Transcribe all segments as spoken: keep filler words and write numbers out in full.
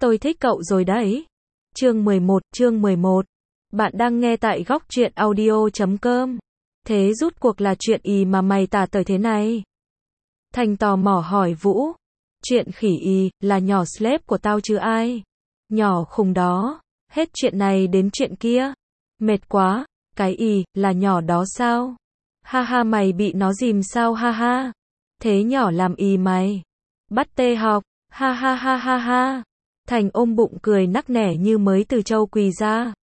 Tôi thích cậu rồi đấy. Chương mười một, chương mười một. Bạn đang nghe tại góc truyện audio chấm com. Thế rút cuộc là chuyện gì mà mày tả tơi thế này? Thành tò mò hỏi Vũ. Chuyện khỉ y, là nhỏ slave của tao chứ ai. Nhỏ khùng đó. Hết chuyện này đến chuyện kia. Mệt quá. Cái y, là nhỏ đó sao? Ha ha, mày bị nó dìm sao ha ha. Thế nhỏ làm y mày. Bắt tê học. Ha ha ha ha ha. Thành ôm bụng cười nắc nẻ như mới từ châu quỳ ra.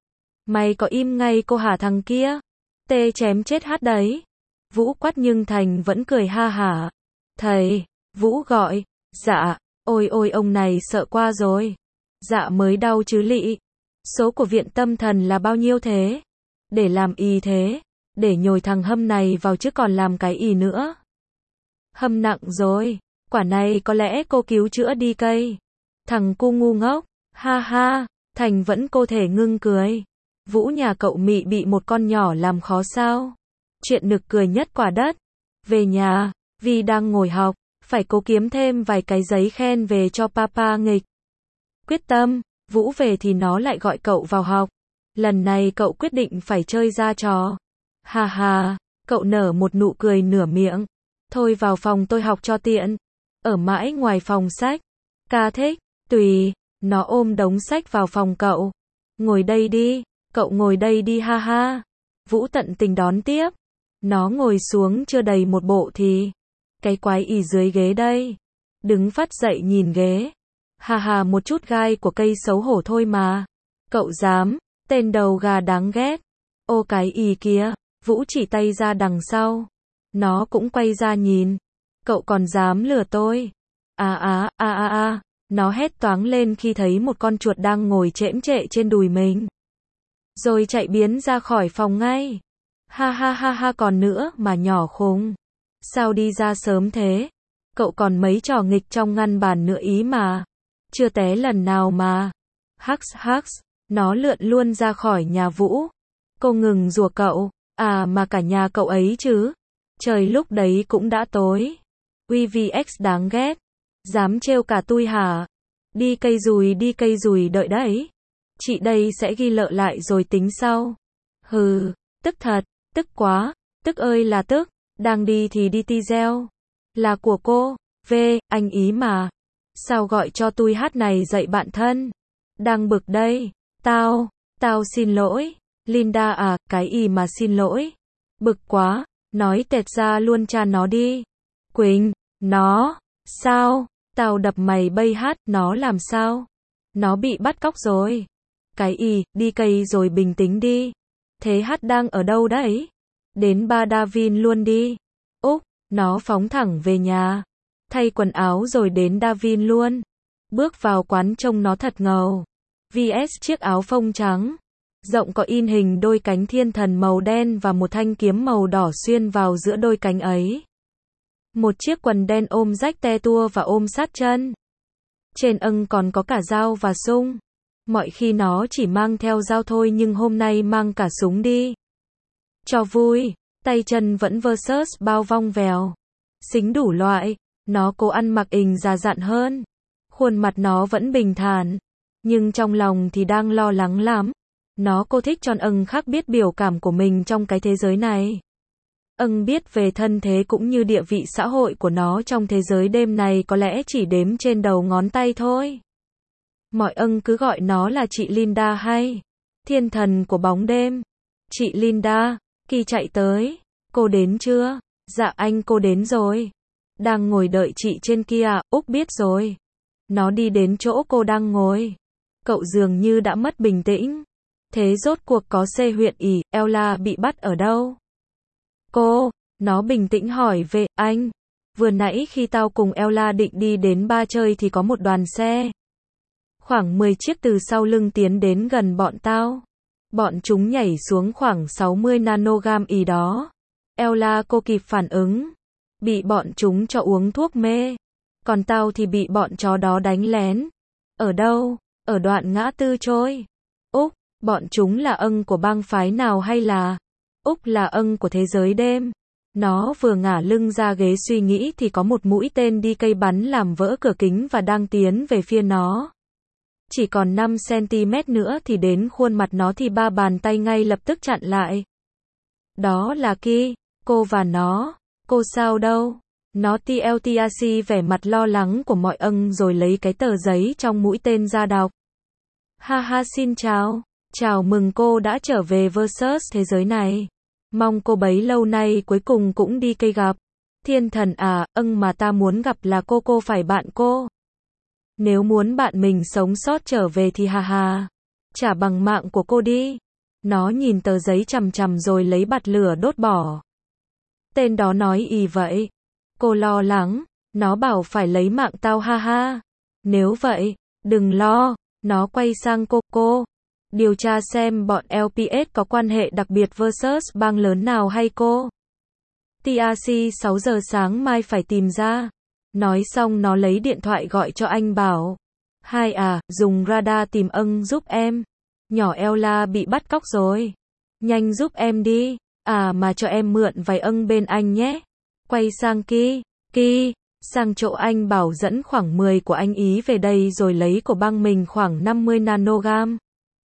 Mày có im ngay cô hả thằng kia? Tê chém chết hát đấy. Vũ quát nhưng Thành vẫn cười ha hả. Thầy, Vũ gọi. Dạ, ôi ôi ông này sợ quá rồi. Dạ mới đau chứ lị. Số của viện tâm thần là bao nhiêu thế? Để làm y thế? Để nhồi thằng Hâm này vào chứ còn làm cái y nữa. Hâm nặng rồi. Quả này có lẽ cô cứu chữa đi cây. Thằng cu ngu ngốc. Ha ha. Thành vẫn cô thể ngưng cười. Vũ nhà cậu mị bị một con nhỏ làm khó sao? Chuyện nực cười nhất quả đất. Về nhà, vì đang ngồi học, phải cố kiếm thêm vài cái giấy khen về cho papa nghịch. Quyết tâm, Vũ về thì nó lại gọi cậu vào học. Lần này cậu quyết định phải chơi ra trò. Ha ha, cậu nở một nụ cười nửa miệng. Thôi vào phòng tôi học cho tiện. Ở mãi ngoài phòng sách. Ca thích, tùy, nó ôm đống sách vào phòng cậu. Ngồi đây đi, cậu ngồi đây đi ha ha. Vũ tận tình đón tiếp. Nó ngồi xuống chưa đầy một bộ thì. Cái quái ì dưới ghế đây. Đứng phát dậy nhìn ghế. Ha ha, một chút gai của cây xấu hổ thôi mà. Cậu dám, tên đầu gà đáng ghét. Ô cái ì kia, Vũ chỉ tay ra đằng sau. Nó cũng quay ra nhìn. Cậu còn dám lừa tôi. À à, à à à. Nó hét toáng lên khi thấy một con chuột đang ngồi chễm chệ trên đùi mình. Rồi chạy biến ra khỏi phòng ngay. Ha ha ha ha, còn nữa mà nhỏ khùng. Sao đi ra sớm thế? Cậu còn mấy trò nghịch trong ngăn bàn nữa ý mà. Chưa té lần nào mà. Hắc hắc, nó lượn luôn ra khỏi nhà Vũ. Cô ngừng rủa cậu. À mà cả nhà cậu ấy chứ. Trời lúc đấy cũng đã tối. u vê ích đáng ghét. Dám trêu cả tui hả? Đi cây dùi đi cây dùi đợi đấy. Chị đây sẽ ghi lợ lại rồi tính sau. Hừ, tức thật, tức quá, tức ơi là tức. Đang đi thì đi ti gieo. Là của cô, V, anh ý mà. Sao gọi cho tui hát này dậy bạn thân? Đang bực đây. Tao, tao xin lỗi. Linda à, cái ý mà xin lỗi. Bực quá, nói tẹt ra luôn cha nó đi. Quỳnh, nó, sao? Tao đập mày bây hát, nó làm sao? Nó bị bắt cóc rồi. Cái y, đi cây rồi bình tĩnh đi. Thế hát đang ở đâu đấy? Đến ba Davin luôn đi. Úc, nó phóng thẳng về nhà. Thay quần áo rồi đến Davin luôn. Bước vào quán trông nó thật ngầu. vê ét chiếc áo phông trắng. Rộng có in hình đôi cánh thiên thần màu đen và một thanh kiếm màu đỏ xuyên vào giữa đôi cánh ấy. Một chiếc quần đen ôm rách te tua và ôm sát chân. Trên âng còn có cả dao và súng. Mọi khi nó chỉ mang theo dao thôi nhưng hôm nay mang cả súng đi. Cho vui, tay chân vẫn versus bao vong vèo. Xính đủ loại, nó cố ăn mặc ình già dặn hơn. Khuôn mặt nó vẫn bình thản. Nhưng trong lòng thì đang lo lắng lắm. Nó cô thích tròn âng khác biết biểu cảm của mình trong cái thế giới này. Âng biết về thân thế cũng như địa vị xã hội của nó trong thế giới đêm này có lẽ chỉ đếm trên đầu ngón tay thôi. Mọi âng cứ gọi nó là chị Linda hay thiên thần của bóng đêm. Chị Linda, Kỳ chạy tới. Cô đến chưa? Dạ anh cô đến rồi. Đang ngồi đợi chị trên kia, Úc biết rồi. Nó đi đến chỗ cô đang ngồi. Cậu dường như đã mất bình tĩnh. Thế rốt cuộc có xe huyện ỉ, Ella bị bắt ở đâu? Cô, nó bình tĩnh hỏi về, anh. Vừa nãy khi tao cùng Ella định đi đến ba chơi thì có một đoàn xe. Khoảng mười chiếc từ sau lưng tiến đến gần bọn tao. Bọn chúng nhảy xuống khoảng sáu mươi nanogam ý đó. Ella cô kịp phản ứng. Bị bọn chúng cho uống thuốc mê. Còn tao thì bị bọn chó đó đánh lén. Ở đâu? Ở đoạn ngã tư trôi. Úc, bọn chúng là âng của bang phái nào hay là... Úc là âng của thế giới đêm. Nó vừa ngả lưng ra ghế suy nghĩ thì có một mũi tên đi cây bắn làm vỡ cửa kính và đang tiến về phía nó. Chỉ còn năm xăng-ti-mét nữa thì đến khuôn mặt nó thì ba bàn tay ngay lập tức chặn lại. Đó là Ki, cô và nó, cô sao đâu? Nó tê lờ tê a xê vẻ mặt lo lắng của mọi ân rồi lấy cái tờ giấy trong mũi tên ra đọc. Ha ha xin chào, chào mừng cô đã trở về versus thế giới này. Mong cô bấy lâu nay cuối cùng cũng đi cây gặp. Thiên thần à, ân mà ta muốn gặp là cô cô phải bạn cô. Nếu muốn bạn mình sống sót trở về thì hà hà, trả bằng mạng của cô đi. Nó nhìn tờ giấy chằm chằm rồi lấy bạt lửa đốt bỏ. Tên đó nói y vậy. Cô lo lắng, nó bảo phải lấy mạng tao ha ha. Nếu vậy, đừng lo, nó quay sang cô cô. Điều tra xem bọn lờ pê ét có quan hệ đặc biệt versus bang lớn nào hay cô. tê a xê sáu giờ sáng mai phải tìm ra. Nói xong nó lấy điện thoại gọi cho anh bảo. Hai à, dùng radar tìm ân giúp em. Nhỏ Ella bị bắt cóc rồi. Nhanh giúp em đi. À mà cho em mượn vài ân bên anh nhé. Quay sang Ki, Ki, sang chỗ anh bảo dẫn khoảng mười của anh ý về đây rồi lấy của băng mình khoảng năm mươi nanogam.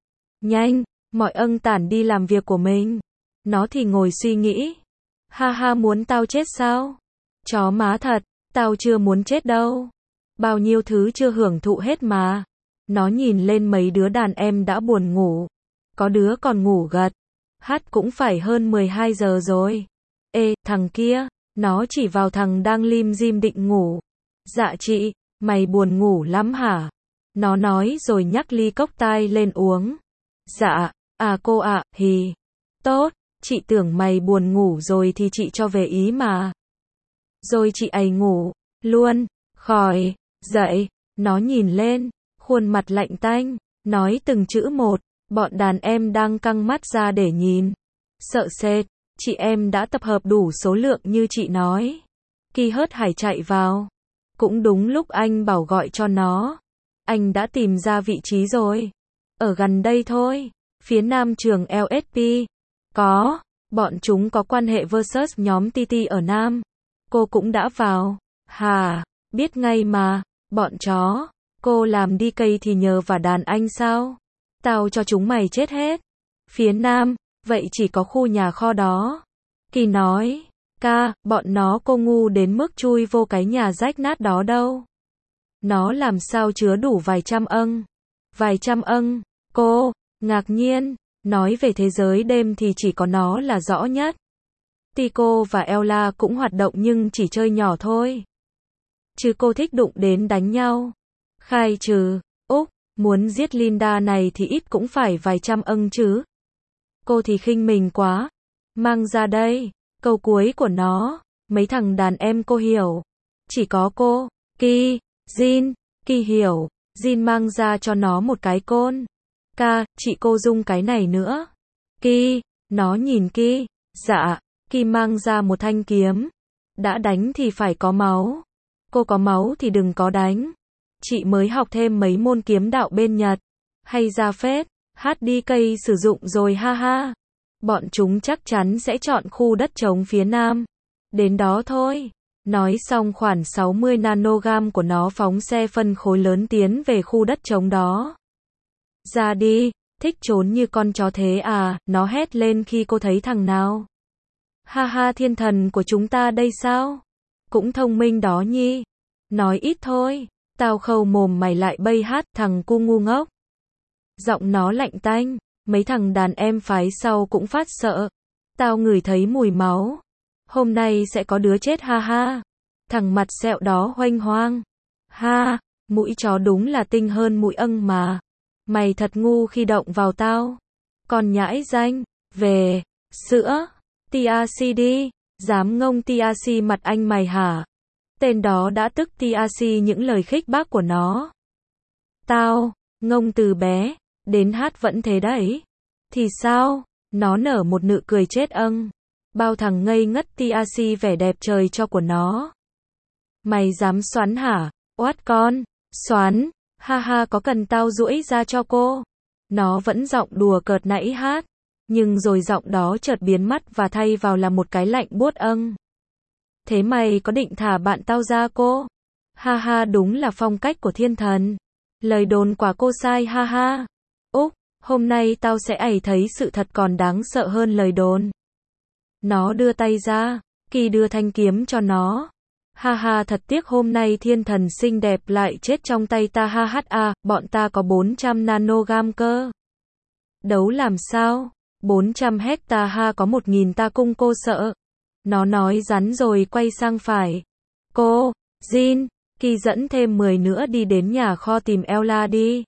Nhanh, mọi ân tản đi làm việc của mình. Nó thì ngồi suy nghĩ. Ha ha muốn tao chết sao? Chó má thật, tao chưa muốn chết đâu. Bao nhiêu thứ chưa hưởng thụ hết mà. Nó nhìn lên mấy đứa đàn em đã buồn ngủ. Có đứa còn ngủ gật. Hát cũng phải hơn mười hai giờ rồi. Ê, thằng kia. Nó chỉ vào thằng đang lim dim định ngủ. Dạ chị, mày buồn ngủ lắm hả? Nó nói rồi nhắc ly cốc tai lên uống. Dạ, à cô ạ, à, hì. Tốt, chị tưởng mày buồn ngủ rồi thì chị cho về ý mà. Rồi chị ấy ngủ, luôn, khỏi, dậy, nó nhìn lên, khuôn mặt lạnh tanh, nói từng chữ một, bọn đàn em đang căng mắt ra để nhìn. Sợ sệt. Chị em đã tập hợp đủ số lượng như chị nói. Ki hớt hải chạy vào. Cũng đúng lúc anh bảo gọi cho nó. Anh đã tìm ra vị trí rồi. Ở gần đây thôi. Phía nam trường lờ ét pê. Có. Bọn chúng có quan hệ versus nhóm tê tê ở Nam. Cô cũng đã vào. Hà. Biết ngay mà. Bọn chó. Cô làm đi cây thì nhờ và đàn anh sao? Tao cho chúng mày chết hết. Phía nam. Vậy chỉ có khu nhà kho đó. Ki nói, ca, bọn nó cô ngu đến mức chui vô cái nhà rách nát đó đâu. Nó làm sao chứa đủ vài trăm ân. Vài trăm ân, cô, ngạc nhiên, nói về thế giới đêm thì chỉ có nó là rõ nhất. Tico và Ella cũng hoạt động nhưng chỉ chơi nhỏ thôi. Chứ cô thích đụng đến đánh nhau. Khai trừ, Úc, muốn giết Linda này thì ít cũng phải vài trăm ân chứ. Cô thì khinh mình quá. Mang ra đây. Câu cuối của nó. Mấy thằng đàn em cô hiểu. Chỉ có cô. Ki. Jin. Ki hiểu. Jin mang ra cho nó một cái côn. Ca, chị cô dùng cái này nữa. Ki. Nó nhìn Ki. Dạ. Ki mang ra một thanh kiếm. Đã đánh thì phải có máu. Cô có máu thì đừng có đánh. Chị mới học thêm mấy môn kiếm đạo bên Nhật. Hay ra phết. Hát đi cây sử dụng rồi ha ha. Bọn chúng chắc chắn sẽ chọn khu đất trống phía nam. Đến đó thôi. Nói xong khoảng sáu mươi nanogam của nó phóng xe phân khối lớn tiến về khu đất trống đó. Ra đi, thích trốn như con chó thế à, nó hét lên khi cô thấy thằng nào. Ha ha thiên thần của chúng ta đây sao? Cũng thông minh đó nhi. Nói ít thôi, tao khâu mồm mày lại bây hát thằng cu ngu ngốc. Giọng nó lạnh tanh, mấy thằng đàn em phái sau cũng phát sợ. Tao ngửi thấy mùi máu. Hôm nay sẽ có đứa chết ha ha. Thằng mặt sẹo đó hoanh hoang. Ha, mũi chó đúng là tinh hơn mũi ân mà. Mày thật ngu khi động vào tao. Còn nhãi danh, về, sữa, tê rờ xê đi, dám ngông tê rờ xê mặt anh mày hả? Tên đó đã tức tê rờ xê những lời khích bác của nó. Tao, ngông từ bé. Đến hát vẫn thế đấy. Thì sao? Nó nở một nụ cười chết âng. Bao thằng ngây ngất tê rờ xê vẻ đẹp trời cho của nó. Mày dám xoắn hả? Oát con. Xoắn. Ha ha có cần tao duỗi ra cho cô? Nó vẫn giọng đùa cợt nãy hát. Nhưng rồi giọng đó chợt biến mất và thay vào là một cái lạnh buốt âng. Thế mày có định thả bạn tao ra cô? Ha ha đúng là phong cách của thiên thần. Lời đồn quả cô sai ha ha. Úc, hôm nay tao sẽ ảy thấy sự thật còn đáng sợ hơn lời đồn. Nó đưa tay ra, Kỳ đưa thanh kiếm cho nó. Ha ha, thật tiếc hôm nay thiên thần xinh đẹp lại chết trong tay ta ha ha a, bọn ta có bốn trăm nanogam cơ. Đấu làm sao? bốn trăm hecta ha, có một nghìn ta cung cô sợ. Nó nói rắn rồi quay sang phải. Cô, Jin, Kỳ dẫn thêm mười nữa đi đến nhà kho tìm Ella đi.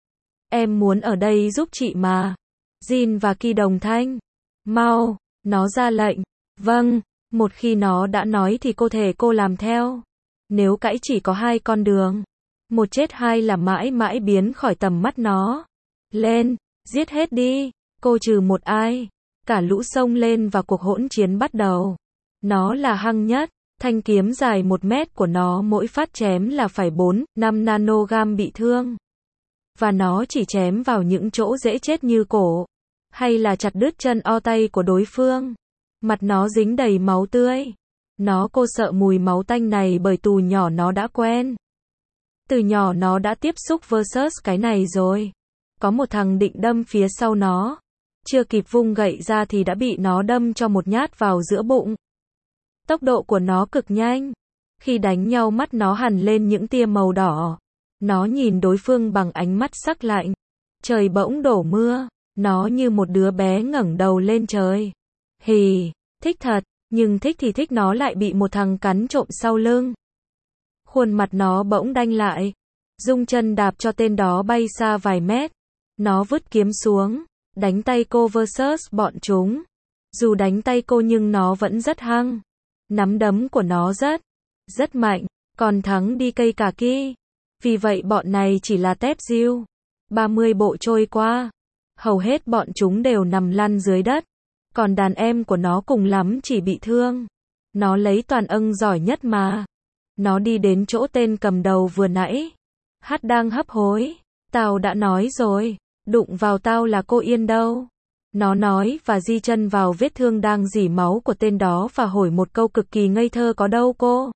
Em muốn ở đây giúp chị mà. Jin và Kỳ đồng thanh. Mau, nó ra lệnh. Vâng, một khi nó đã nói thì cô thể cô làm theo. Nếu cãi chỉ có hai con đường. Một chết hai là mãi mãi biến khỏi tầm mắt nó. Lên, giết hết đi. Cô trừ một ai. Cả lũ xông lên và cuộc hỗn chiến bắt đầu. Nó là hăng nhất. Thanh kiếm dài một mét của nó mỗi phát chém là phải bốn, năm nanogam bị thương. Và nó chỉ chém vào những chỗ dễ chết như cổ. Hay là chặt đứt chân o tay của đối phương. Mặt nó dính đầy máu tươi. Nó cô sợ mùi máu tanh này bởi từ nhỏ nó đã quen. Từ nhỏ nó đã tiếp xúc versus cái này rồi. Có một thằng định đâm phía sau nó. Chưa kịp vung gậy ra thì đã bị nó đâm cho một nhát vào giữa bụng. Tốc độ của nó cực nhanh. Khi đánh nhau mắt nó hằn lên những tia màu đỏ. Nó nhìn đối phương bằng ánh mắt sắc lạnh. Trời bỗng đổ mưa. Nó như một đứa bé ngẩng đầu lên trời. Hì, thích thật, nhưng thích thì thích nó lại bị một thằng cắn trộm sau lưng. Khuôn mặt nó bỗng đanh lại. Dung chân đạp cho tên đó bay xa vài mét. Nó vứt kiếm xuống. Đánh tay cô versus bọn chúng. Dù đánh tay cô nhưng nó vẫn rất hăng. Nắm đấm của nó rất, rất mạnh. Còn thắng đi cây cả kia. Vì vậy bọn này chỉ là tép diêu. ba mươi bộ trôi qua. Hầu hết bọn chúng đều nằm lăn dưới đất. Còn đàn em của nó cùng lắm chỉ bị thương. Nó lấy toàn âng giỏi nhất mà. Nó đi đến chỗ tên cầm đầu vừa nãy. Hát đang hấp hối. Tao đã nói rồi. Đụng vào tao là cô yên đâu. Nó nói và di chân vào vết thương đang rỉ máu của tên đó và hỏi một câu cực kỳ ngây thơ, có đâu cô?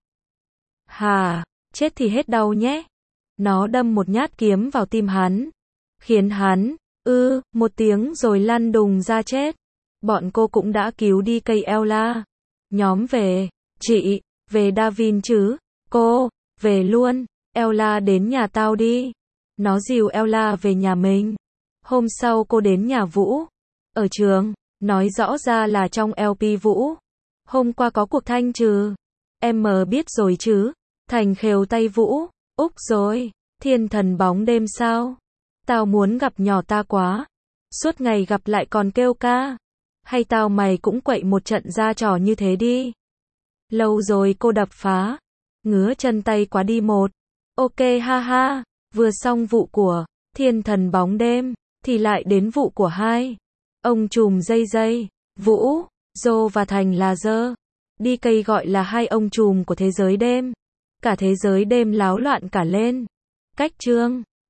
Hà, chết thì hết đau nhé. Nó đâm một nhát kiếm vào tim hắn. Khiến hắn, ư, một tiếng rồi lăn đùng ra chết. Bọn cô cũng đã cứu đi cây Ella. Nhóm về. Chị, về Davin chứ? Cô, về luôn. Ella đến nhà tao đi. Nó dìu Ella về nhà mình. Hôm sau cô đến nhà Vũ. Ở trường, nói rõ ra là trong lờ pê Vũ. Hôm qua có cuộc thanh trừ. Em mờ biết rồi chứ? Thành khều tay Vũ. Úc rồi. Thiên thần bóng đêm sao? Tao muốn gặp nhỏ ta quá. Suốt ngày gặp lại còn kêu ca. Hay tao mày cũng quậy một trận ra trò như thế đi. Lâu rồi cô đập phá. Ngứa chân tay quá đi một. Ok ha ha. Vừa xong vụ của thiên thần bóng đêm. Thì lại đến vụ của hai. Ông trùm dây dây. Vũ, Dô và Thành là dơ. Đi cây gọi là hai ông trùm của thế giới đêm. Cả thế giới đêm láo loạn cả lên. Cách chương